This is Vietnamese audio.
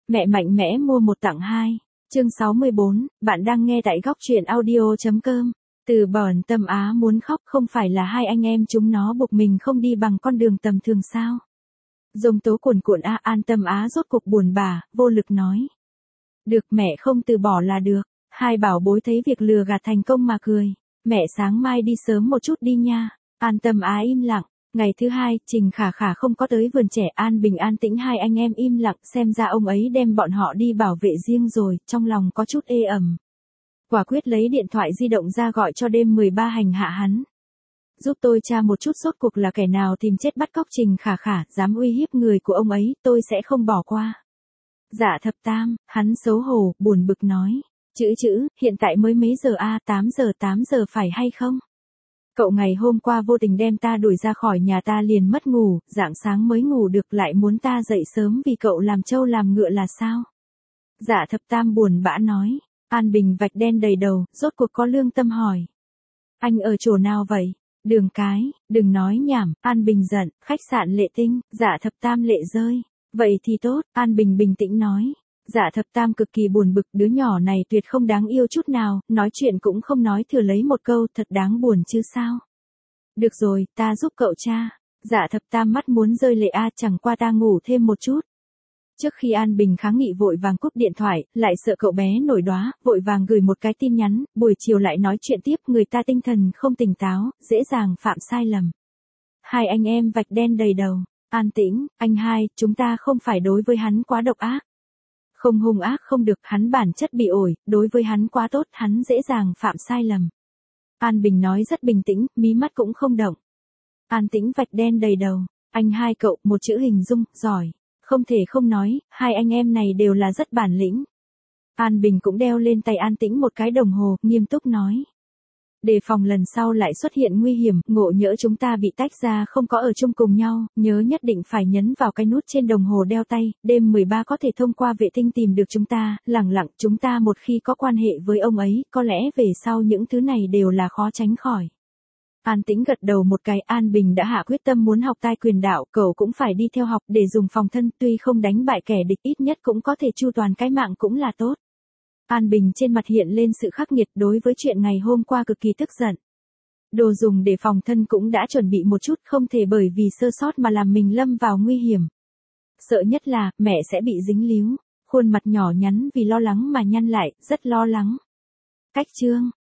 Mẹ mạnh mẽ mua một tặng hai. Chương 64, bạn đang nghe tại góc truyện audio.com. Từ Bòn Tâm Á muốn khóc, không phải là hai anh em chúng nó buộc mình không đi bằng con đường tầm thường sao? Dông tố cuồn cuộn An Tâm Á rốt cục buồn bã, vô lực nói. Được, mẹ không từ bỏ là được. Hai bảo bối thấy việc lừa gạt thành công mà cười. Mẹ sáng mai đi sớm một chút đi nha. An Tâm Á im lặng. Ngày thứ hai, Trình Khả Khả không có tới vườn trẻ. An Bình an tĩnh hai anh em im lặng, xem ra ông ấy đem bọn họ đi bảo vệ riêng rồi, trong lòng có chút ê ẩm. Quả quyết lấy điện thoại di động ra gọi cho đêm 13 hành hạ hắn. Giúp tôi tra một chút rốt cuộc là kẻ nào tìm chết bắt cóc Trình Khả Khả, dám uy hiếp người của ông ấy, tôi sẽ không bỏ qua. Dạ thập tam, hắn xấu hổ, buồn bực nói. Chữ, hiện tại mới mấy giờ 8 giờ phải hay không? Cậu ngày hôm qua vô tình đem ta đuổi ra khỏi nhà, ta liền mất ngủ, rạng sáng mới ngủ được, lại muốn ta dậy sớm vì cậu làm trâu làm ngựa là sao? Dạ thập tam buồn bã nói. An Bình vạch đen đầy đầu, rốt cuộc có lương tâm hỏi. Anh ở chỗ nào vậy? Đường cái, đừng nói nhảm. An Bình giận. Khách sạn Lệ Tinh. Dạ thập tam lệ rơi. Vậy thì tốt, An Bình bình tĩnh nói. Dạ thập tam cực kỳ buồn bực, đứa nhỏ này tuyệt không đáng yêu chút nào, nói chuyện cũng không nói thừa lấy một câu, thật đáng buồn chứ sao. Được rồi, ta giúp cậu cha. Dạ thập tam mắt muốn rơi lệ chẳng qua ta ngủ thêm một chút. Trước khi An Bình kháng nghị vội vàng cúp điện thoại, lại sợ cậu bé nổi đoá, vội vàng gửi một cái tin nhắn, buổi chiều lại nói chuyện tiếp, người ta tinh thần không tỉnh táo, dễ dàng phạm sai lầm. Hai anh em vạch đen đầy đầu. An tĩnh, anh hai, chúng ta không phải đối với hắn quá độc ác. Không hung ác không được, hắn bản chất bị ổi, đối với hắn quá tốt, hắn dễ dàng phạm sai lầm. An Bình nói rất bình tĩnh, mí mắt cũng không động. An tĩnh vạch đen đầy đầu. Anh hai cậu, một chữ hình dung, giỏi. Không thể không nói, hai anh em này đều là rất bản lĩnh. An Bình cũng đeo lên tay An Tĩnh một cái đồng hồ, nghiêm túc nói. Đề phòng lần sau lại xuất hiện nguy hiểm, ngộ nhỡ chúng ta bị tách ra không có ở chung cùng nhau, nhớ nhất định phải nhấn vào cái nút trên đồng hồ đeo tay, đêm 13 có thể thông qua vệ tinh tìm được chúng ta, lẳng lặng chúng ta một khi có quan hệ với ông ấy, có lẽ về sau những thứ này đều là khó tránh khỏi. An Tĩnh gật đầu một cái. An Bình đã hạ quyết tâm muốn học tai quyền đạo, cậu cũng phải đi theo học để dùng phòng thân, tuy không đánh bại kẻ địch ít nhất cũng có thể chu toàn cái mạng cũng là tốt. An Bình trên mặt hiện lên sự khắc nghiệt, đối với chuyện ngày hôm qua cực kỳ tức giận. Đồ dùng để phòng thân cũng đã chuẩn bị một chút, không thể bởi vì sơ sót mà làm mình lâm vào nguy hiểm. Sợ nhất là, mẹ sẽ bị dính líu. Khuôn mặt nhỏ nhắn vì lo lắng mà nhăn lại, rất lo lắng. Cách chương.